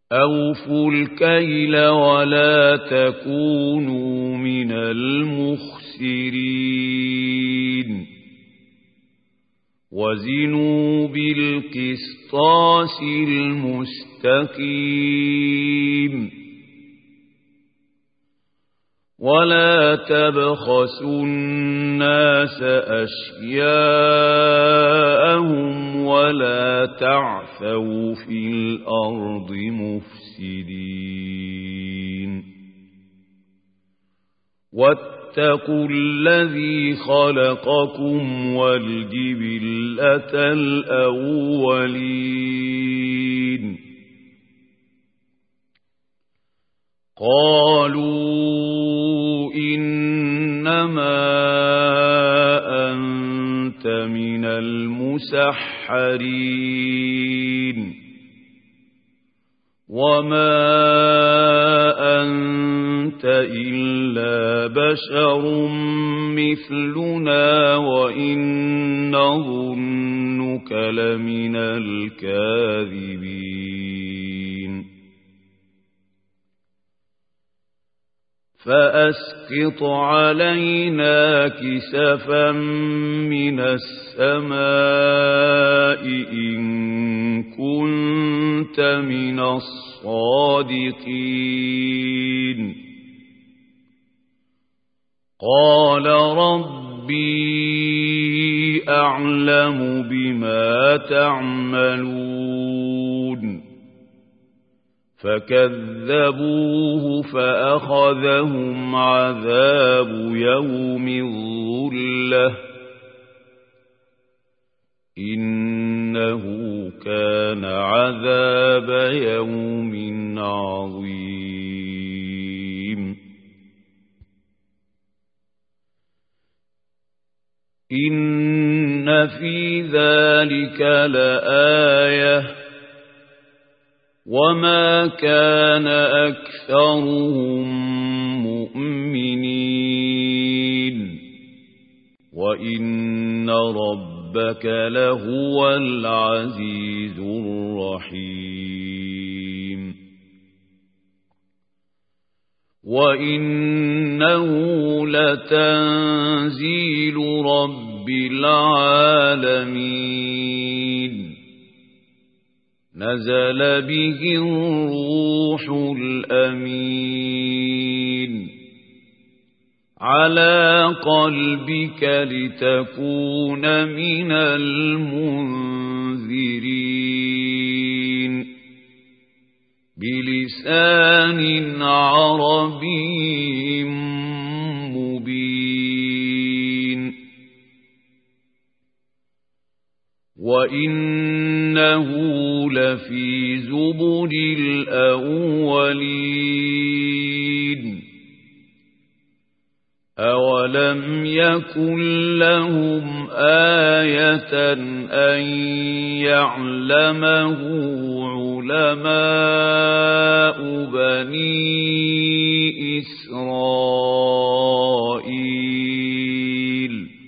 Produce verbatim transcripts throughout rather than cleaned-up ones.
أوفوا الكيل ولا تكونوا من المخسرين وزنوا بالقسطاس المستقيم ولا تبخسوا الناس أشياءهم ولا تعثوا في الأرض مفسدين واتقوا الذي خلقكم والجبلة الأولين قالوا إنما أنت من المسحرين وما أنت إلا بشر مثلنا وإن نظنك لمن الكاذبين فأسقط علينا كسفا من السماء إن كنت من الصادقين قال ربي أعلم بما تعملون فكذبوه فأخذهم عذاب يوم الظلة إنه كان عذاب يوم عظيم إن في ذلك لآية وما كان أكثرهم مؤمنين وإن ربك لهو العزيز الرحيم وإنه لتنزيل رب العالمين نزل به الروح الأمين على قلبك لتكون من المنذرين بلسان عربي مبين وإنه لفي زبر الأولين أولم يكن لهم آية أن يعلمه علماء بني إسرائيل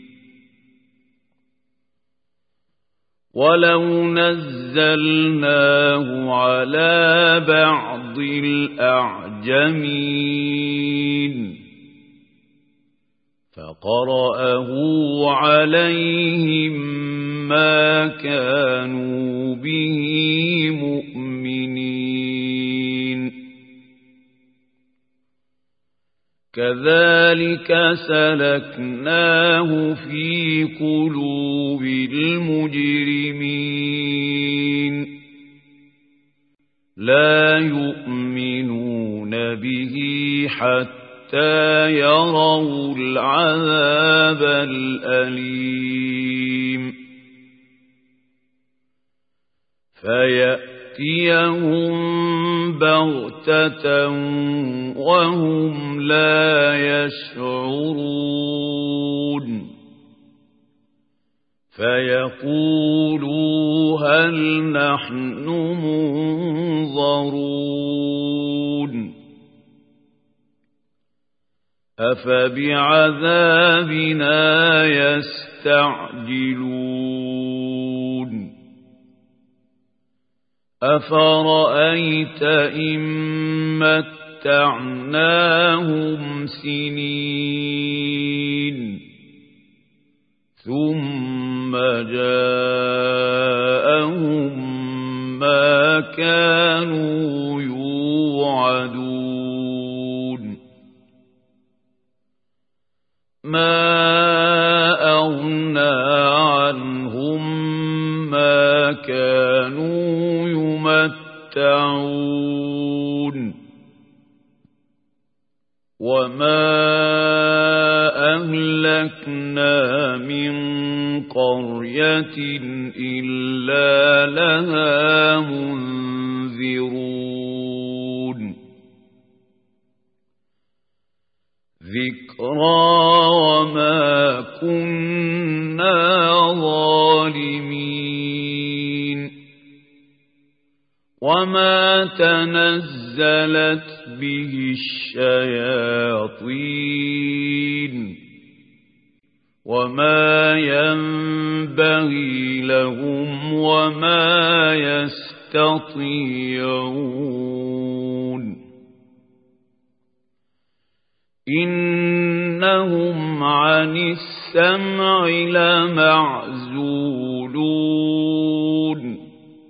ولو نزلناه على بعض الأعجمين فقرأه عليهم ما كانوا به مؤمنين كذلك سلكناه في قلوب المجرمين لا يؤمنون به حتى حتى يروا العذاب الأليم فيأتيهم بغتة وهم لا يشعرون فيقولوا هل نحن منظرون أفبعذابنا يستعجلون أفرأيت إن متعناهم سنين ثم جاءهم ما كانوا يوعدون ما أغنى عنهم ما كانوا يمتعون وما أهلكنا من قرية إلا لها منذرون ذكرى وما كنا ظالمين وما تنزلت به الشياطين وما ينبغي لهم وما يستطيعون إنهم عن السمع لمعزولون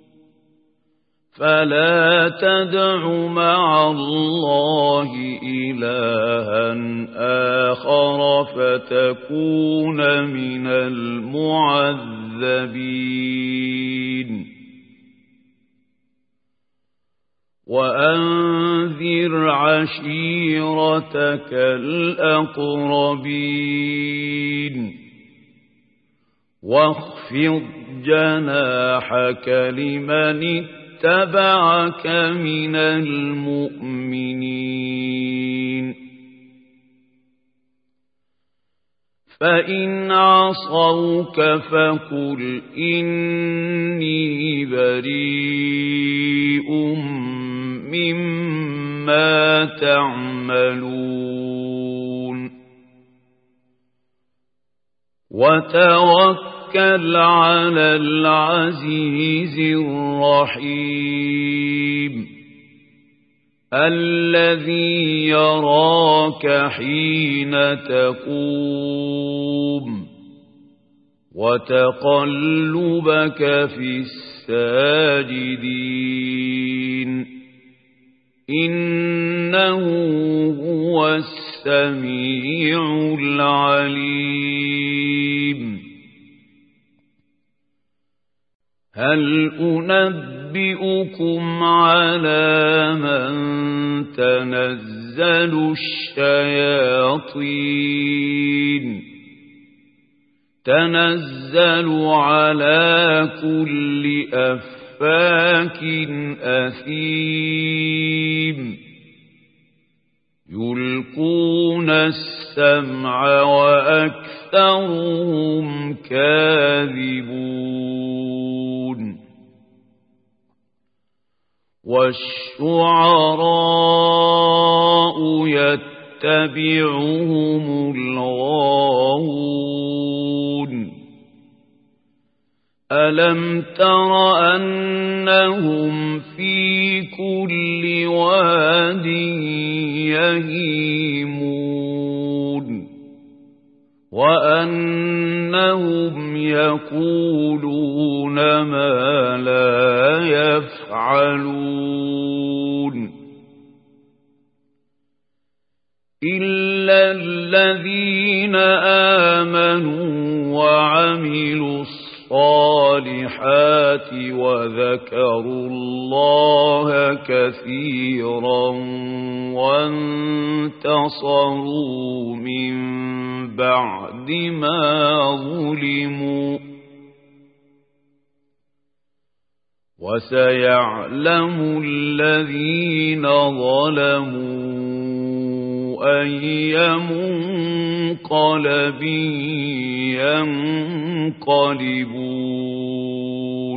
فلا تدع مع الله إلها آخر فتكون من المعذبين وأنذر عشيرتك الأقربين واخفض جناحك لمن اتبعك من المؤمنين فإن عصوك فقل إني بريء مما تعملون وتوكل على العزيز الرحيم الذي يراك حين تقوم وتقلبك في الساجدين إنه هو السميع العليم هل أنبئكم على من تنزل الشياطين تنزل على كل أفاك أثيم يلقون السمع وأكثرهم كاذبون والشعراء يتبعهم الغاوون ألم تر أنهم في كل واد يهيمون وأنهم يقولون ما لا يفعلون إلا الذين آمنوا وعملوا الصالحات وذكروا الله كثيرا وانتصروا من بعد ما ظلموا وسيعلم الذين ظلموا أي منقلب ينقلبون